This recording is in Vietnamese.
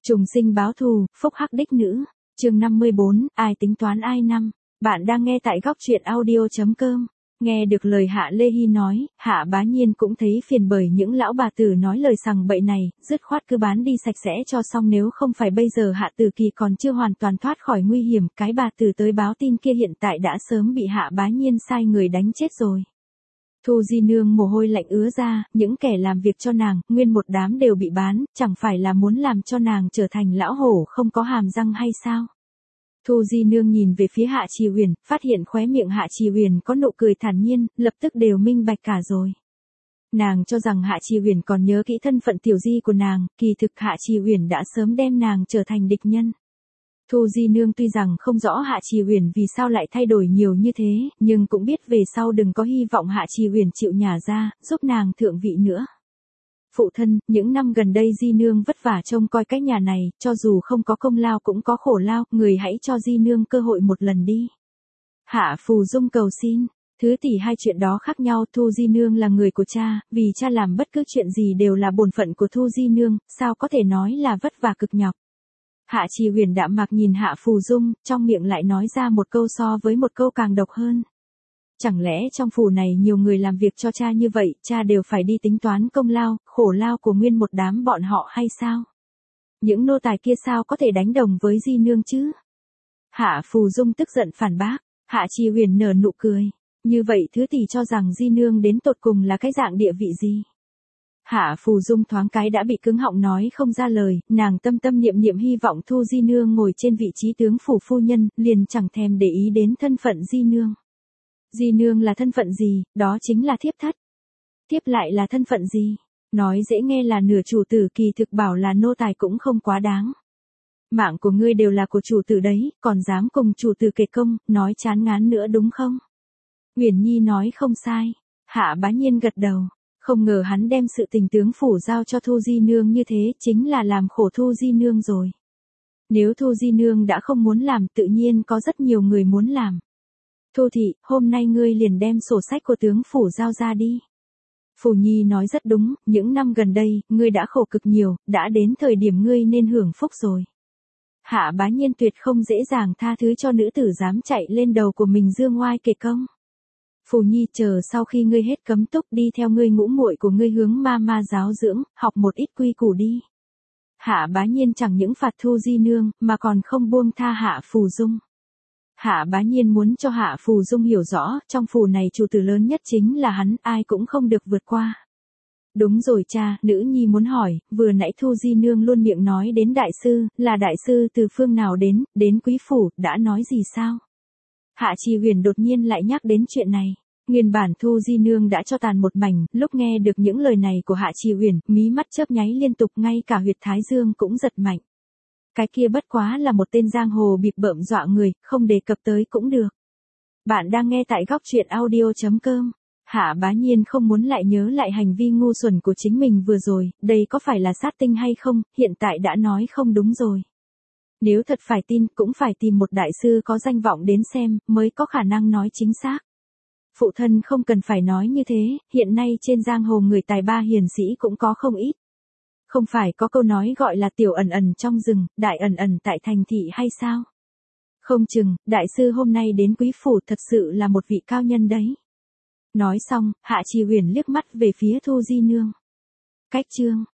Trùng sinh báo thù, phúc hắc đích nữ. Chương 54, ai tính toán ai năm. Bạn đang nghe tại góc truyện audio.com. Nghe được lời Hạ Lê Hy nói, Hạ Bá Nhiên cũng thấy phiền bởi những lão bà tử nói lời sằng bậy này, dứt khoát cứ bán đi sạch sẽ cho xong, nếu không phải bây giờ Hạ Tử Kỳ còn chưa hoàn toàn thoát khỏi nguy hiểm, cái bà tử tới báo tin kia hiện tại đã sớm bị Hạ Bá Nhiên sai người đánh chết rồi. Thu Di Nương mồ hôi lạnh ứa ra, những kẻ làm việc cho nàng, nguyên một đám đều bị bán, chẳng phải là muốn làm cho nàng trở thành lão hổ không có hàm răng hay sao? Thu Di Nương nhìn về phía Hạ Trì Huyền, phát hiện khóe miệng Hạ Trì Huyền có nụ cười thản nhiên, lập tức đều minh bạch cả rồi. Nàng cho rằng Hạ Trì Huyền còn nhớ kỹ thân phận tiểu di của nàng, kỳ thực Hạ Trì Huyền đã sớm đem nàng trở thành địch nhân. Thu Di Nương tuy rằng không rõ Hạ Trì Huyền vì sao lại thay đổi nhiều như thế, nhưng cũng biết về sau đừng có hy vọng Hạ Trì Huyền chịu nhả ra, giúp nàng thượng vị nữa. Phụ thân, những năm gần đây Di Nương vất vả trông coi cái nhà này, cho dù không có công lao cũng có khổ lao, người hãy cho Di Nương cơ hội một lần đi. Hạ Phù Dung cầu xin. Thứ tỷ hai chuyện đó khác nhau, Thu Di Nương là người của cha, vì cha làm bất cứ chuyện gì đều là bổn phận của Thu Di Nương, sao có thể nói là vất vả cực nhọc. Hạ Trì Huyền đạm mạc nhìn Hạ Phù Dung, trong miệng lại nói ra một câu so với một câu càng độc hơn. Chẳng lẽ trong phủ này nhiều người làm việc cho cha như vậy, cha đều phải đi tính toán công lao, khổ lao của nguyên một đám bọn họ hay sao? Những nô tài kia sao có thể đánh đồng với Di Nương chứ? Hạ Phù Dung tức giận phản bác, Hạ Trì Huyền nở nụ cười. Như vậy thứ tỷ cho rằng Di Nương đến tột cùng là cái dạng địa vị gì? Hạ Phù Dung thoáng cái đã bị cứng họng nói không ra lời, nàng tâm tâm niệm niệm hy vọng Thu Di Nương ngồi trên vị trí tướng phủ phu nhân, liền chẳng thèm để ý đến thân phận Di Nương. Di Nương là thân phận gì, đó chính là thiếp thất. Tiếp lại là thân phận gì? Nói dễ nghe là nửa chủ tử, kỳ thực bảo là nô tài cũng không quá đáng. Mạng của ngươi đều là của chủ tử đấy, còn dám cùng chủ tử kể công, nói chán ngán nữa đúng không? Uyển Nhi nói không sai. Hạ Bá Nhiên gật đầu. Không ngờ hắn đem sự tình tướng phủ giao cho Thu Di Nương như thế, chính là làm khổ Thu Di Nương rồi. Nếu Thu Di Nương đã không muốn làm, tự nhiên có rất nhiều người muốn làm. Thu thị, hôm nay ngươi liền đem sổ sách của tướng phủ giao ra đi. Phủ Nhi nói rất đúng, những năm gần đây, ngươi đã khổ cực nhiều, đã đến thời điểm ngươi nên hưởng phúc rồi. Hạ Bá Nhiên tuyệt không dễ dàng tha thứ cho nữ tử dám chạy lên đầu của mình dương oai kể công. Phù Nhi chờ sau khi ngươi hết cấm túc đi theo ngươi ngũ muội của ngươi hướng ma ma giáo dưỡng, học một ít quy củ đi. Hạ Bá Nhiên chẳng những phạt Thu Di Nương, mà còn không buông tha Hạ Phù Dung. Hạ Bá Nhiên muốn cho Hạ Phù Dung hiểu rõ, trong phủ này chủ tử lớn nhất chính là hắn, ai cũng không được vượt qua. Đúng rồi cha, nữ nhi muốn hỏi, vừa nãy Thu Di Nương luôn miệng nói đến đại sư, là đại sư từ phương nào đến quý phủ, đã nói gì sao? Hạ Trì Huyền đột nhiên lại nhắc đến chuyện này. Nguyên bản Thu Di Nương đã cho tàn một mảnh, lúc nghe được những lời này của Hạ Trì Huyền, mí mắt chớp nháy liên tục, ngay cả huyệt thái dương cũng giật mạnh. Cái kia bất quá là một tên giang hồ bịp bợm dọa người, không đề cập tới cũng được. Bạn đang nghe tại góc truyện audio.com. Hạ Bá Nhiên không muốn lại nhớ lại hành vi ngu xuẩn của chính mình vừa rồi, đây có phải là sát tinh hay không, hiện tại đã nói không đúng rồi. Nếu thật phải tin, cũng phải tìm một đại sư có danh vọng đến xem, mới có khả năng nói chính xác. Phụ thân không cần phải nói như thế, hiện nay trên giang hồ người tài ba hiền sĩ cũng có không ít. Không phải có câu nói gọi là tiểu ẩn ẩn trong rừng, đại ẩn ẩn tại thành thị hay sao? Không chừng, đại sư hôm nay đến quý phủ thật sự là một vị cao nhân đấy. Nói xong, Hạ Trì Huyền liếc mắt về phía Thu Di Nương. Cách chương.